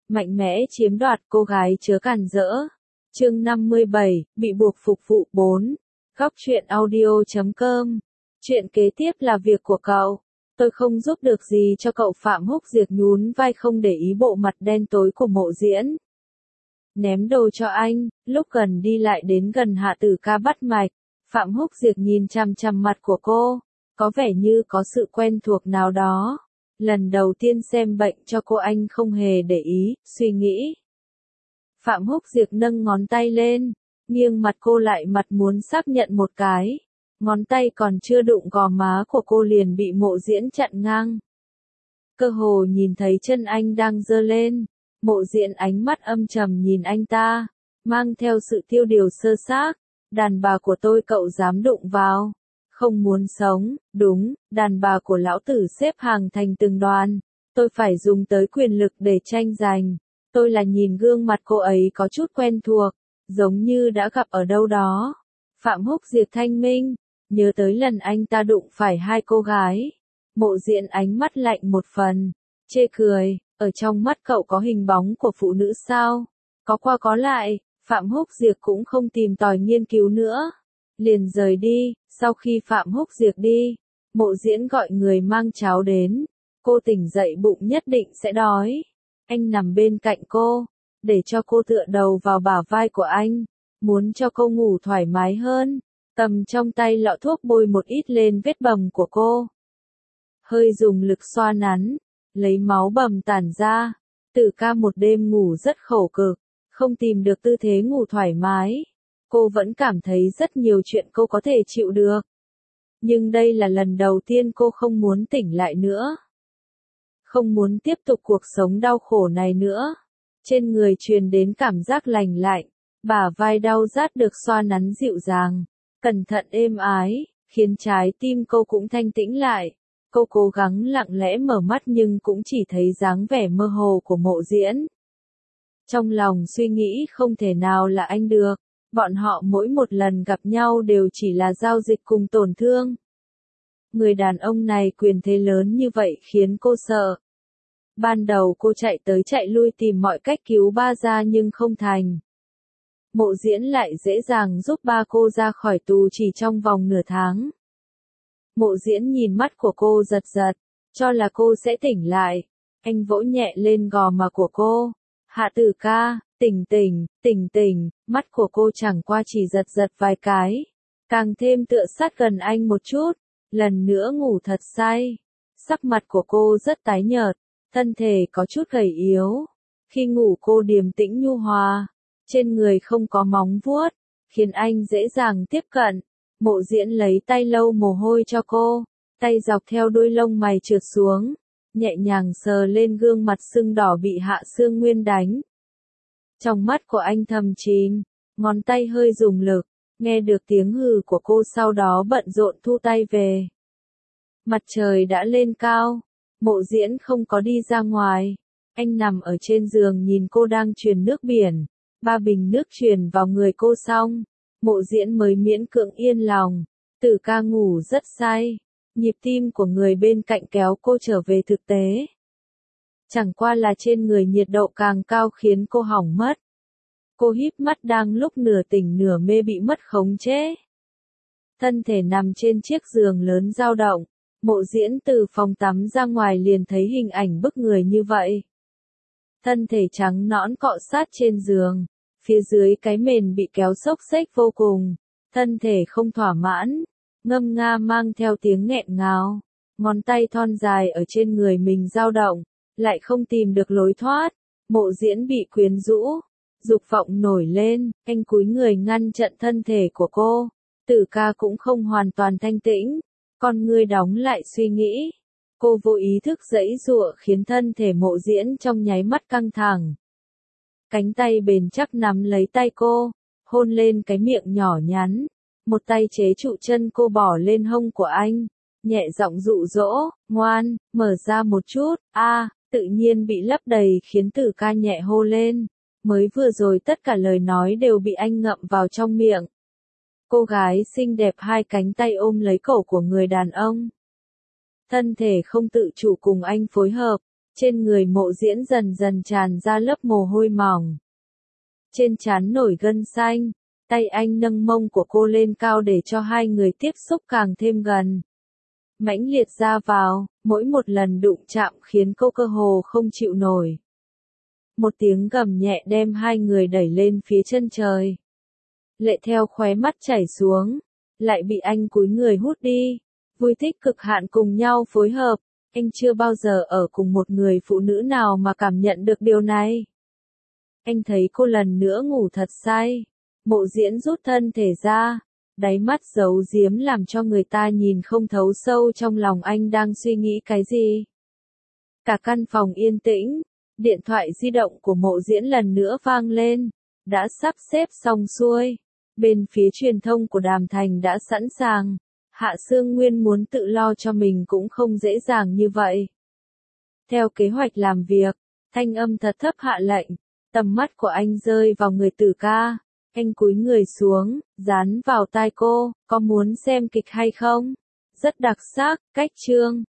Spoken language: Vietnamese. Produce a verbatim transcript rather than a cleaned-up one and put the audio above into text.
mạnh mẽ chiếm đoạt cô gái chớ càn rỡ. Chương năm mươi bảy, bị buộc phục vụ bốn. Góc truyện audio chấm com. Chuyện kế tiếp là việc của cậu. Tôi không giúp được gì cho cậu. Phạm Húc Diệp nhún vai không để ý bộ mặt đen tối của Mộ Diễn. Ném đồ cho anh, lúc gần đi lại đến gần Hạ Tử Ca bắt mạch. Phạm Húc Diệp nhìn chằm chằm mặt của cô, có vẻ như có sự quen thuộc nào đó. Lần đầu tiên xem bệnh cho cô anh không hề để ý, suy nghĩ. Phạm Húc Diệp nâng ngón tay lên, nghiêng mặt cô lại mặt muốn xác nhận một cái. Ngón tay còn chưa đụng gò má của cô liền bị Mộ Diễn chặn ngang. Cơ hồ nhìn thấy chân anh đang giơ lên, Mộ Diễn ánh mắt âm trầm nhìn anh ta, mang theo sự tiêu điều sơ xác. Đàn bà của tôi cậu dám đụng vào? Không muốn sống, đúng, đàn bà của lão tử xếp hàng thành từng đoàn. Tôi phải dùng tới quyền lực để tranh giành. Tôi là nhìn gương mặt cô ấy có chút quen thuộc, giống như đã gặp ở đâu đó. Phạm Húc Diệp thanh minh, nhớ tới lần anh ta đụng phải hai cô gái. Mộ Diễn ánh mắt lạnh một phần, chê cười, ở trong mắt cậu có hình bóng của phụ nữ sao? Có qua có lại. Phạm Húc Diệp cũng không tìm tòi nghiên cứu nữa, liền rời đi. Sau khi Phạm Húc Diệp đi, Mộ Diễn gọi người mang cháo đến. Cô tỉnh dậy bụng nhất định sẽ đói. Anh nằm bên cạnh cô, để cho cô tựa đầu vào bả vai của anh, muốn cho cô ngủ thoải mái hơn. Cầm trong tay lọ thuốc bôi một ít lên vết bầm của cô, hơi dùng lực xoa nắn, lấy máu bầm tản ra. Tử Ca một đêm ngủ rất khổ cực, không tìm được tư thế ngủ thoải mái. Cô vẫn cảm thấy rất nhiều chuyện cô có thể chịu được. Nhưng đây là lần đầu tiên cô không muốn tỉnh lại nữa. Không muốn tiếp tục cuộc sống đau khổ này nữa. Trên người truyền đến cảm giác lành lạnh, bả vai đau rát được xoa nắn dịu dàng, cẩn thận êm ái, khiến trái tim cô cũng thanh tĩnh lại. Cô cố gắng lặng lẽ mở mắt nhưng cũng chỉ thấy dáng vẻ mơ hồ của Mộ Diễn. Trong lòng suy nghĩ không thể nào là anh được, bọn họ mỗi một lần gặp nhau đều chỉ là giao dịch cùng tổn thương. Người đàn ông này quyền thế lớn như vậy khiến cô sợ. Ban đầu cô chạy tới chạy lui tìm mọi cách cứu ba ra nhưng không thành. Mộ Diễn lại dễ dàng giúp ba cô ra khỏi tù chỉ trong vòng nửa tháng. Mộ Diễn nhìn mắt của cô giật giật, cho là cô sẽ tỉnh lại. Anh vỗ nhẹ lên gò má của cô. Hạ Tử Ca, tỉnh tỉnh, tỉnh tỉnh. Mắt của cô chẳng qua chỉ giật giật vài cái, càng thêm tựa sát gần anh một chút. Lần nữa ngủ thật say. Sắc mặt của cô rất tái nhợt, thân thể có chút gầy yếu. Khi ngủ cô điềm tĩnh nhu hòa, trên người không có móng vuốt, khiến anh dễ dàng tiếp cận. Mộ Diễn lấy tay lau mồ hôi cho cô, tay dọc theo đuôi lông mày trượt xuống, nhẹ nhàng sờ lên gương mặt sưng đỏ bị Hạ Sương Nguyên đánh. Trong mắt của anh thầm chìm, ngón tay hơi dùng lực, nghe được tiếng hừ của cô sau đó bận rộn thu tay về. Mặt trời đã lên cao, Mộ Diễn không có đi ra ngoài, anh nằm ở trên giường nhìn cô đang truyền nước biển. Ba bình nước truyền vào người cô xong, Mộ Diễn mới miễn cưỡng yên lòng. Tử Ca ngủ rất say, nhịp tim của người bên cạnh kéo cô trở về thực tế. Chẳng qua là trên người nhiệt độ càng cao khiến cô hỏng mất. Cô híp mắt đang lúc nửa tỉnh nửa mê bị mất khống chế. Thân thể nằm trên chiếc giường lớn dao động, Mộ Diễn từ phòng tắm ra ngoài liền thấy hình ảnh bức người như vậy. Thân thể trắng nõn cọ sát trên giường, phía dưới cái mền bị kéo xốc xếch vô cùng, thân thể không thỏa mãn, ngâm nga mang theo tiếng nghẹn ngào, ngón tay thon dài ở trên người mình dao động, lại không tìm được lối thoát. Mộ Diễn bị quyến rũ, dục vọng nổi lên, anh cúi người ngăn chặn thân thể của cô. Tử Ca cũng không hoàn toàn thanh tĩnh, con ngươi đóng lại suy nghĩ. Cô vô ý thức giãy giụa khiến thân thể Mộ Diễn trong nháy mắt căng thẳng. Cánh tay bền chắc nắm lấy tay cô, hôn lên cái miệng nhỏ nhắn. Một tay chế trụ chân cô bỏ lên hông của anh, nhẹ giọng dụ dỗ, ngoan, mở ra một chút. A, tự nhiên bị lấp đầy khiến Tử Ca nhẹ hô lên. Mới vừa rồi tất cả lời nói đều bị anh ngậm vào trong miệng. Cô gái xinh đẹp hai cánh tay ôm lấy cổ của người đàn ông. Thân thể không tự chủ cùng anh phối hợp, Trên người Mộ Diễn dần dần tràn ra lớp mồ hôi mỏng. Trên trán nổi gân xanh, tay anh nâng mông của cô lên cao để cho hai người tiếp xúc càng thêm gần. Mãnh liệt ra vào, mỗi một lần đụng chạm khiến cô cơ hồ không chịu nổi. Một tiếng gầm nhẹ đem hai người đẩy lên phía chân trời. Lệ theo khóe mắt chảy xuống, lại bị anh cúi người hút đi. Vui thích cực hạn cùng nhau phối hợp, anh chưa bao giờ ở cùng một người phụ nữ nào mà cảm nhận được điều này. Anh thấy cô lần nữa ngủ thật say. Mộ Diễn rút thân thể ra, đáy mắt giấu giếm làm cho người ta nhìn không thấu sâu trong lòng anh đang suy nghĩ cái gì. Cả căn phòng yên tĩnh, điện thoại di động của Mộ Diễn lần nữa vang lên, đã sắp xếp xong xuôi. Bên phía truyền thông của Đàm Thành đã sẵn sàng, Hạ Sương Nguyên muốn tự lo cho mình cũng không dễ dàng như vậy. Theo kế hoạch làm việc, thanh âm thật thấp hạ lệnh, tầm mắt của anh rơi vào người Tử Ca. Anh cúi người xuống, dán vào tai cô, có muốn xem kịch hay không? Rất đặc sắc, cách chương.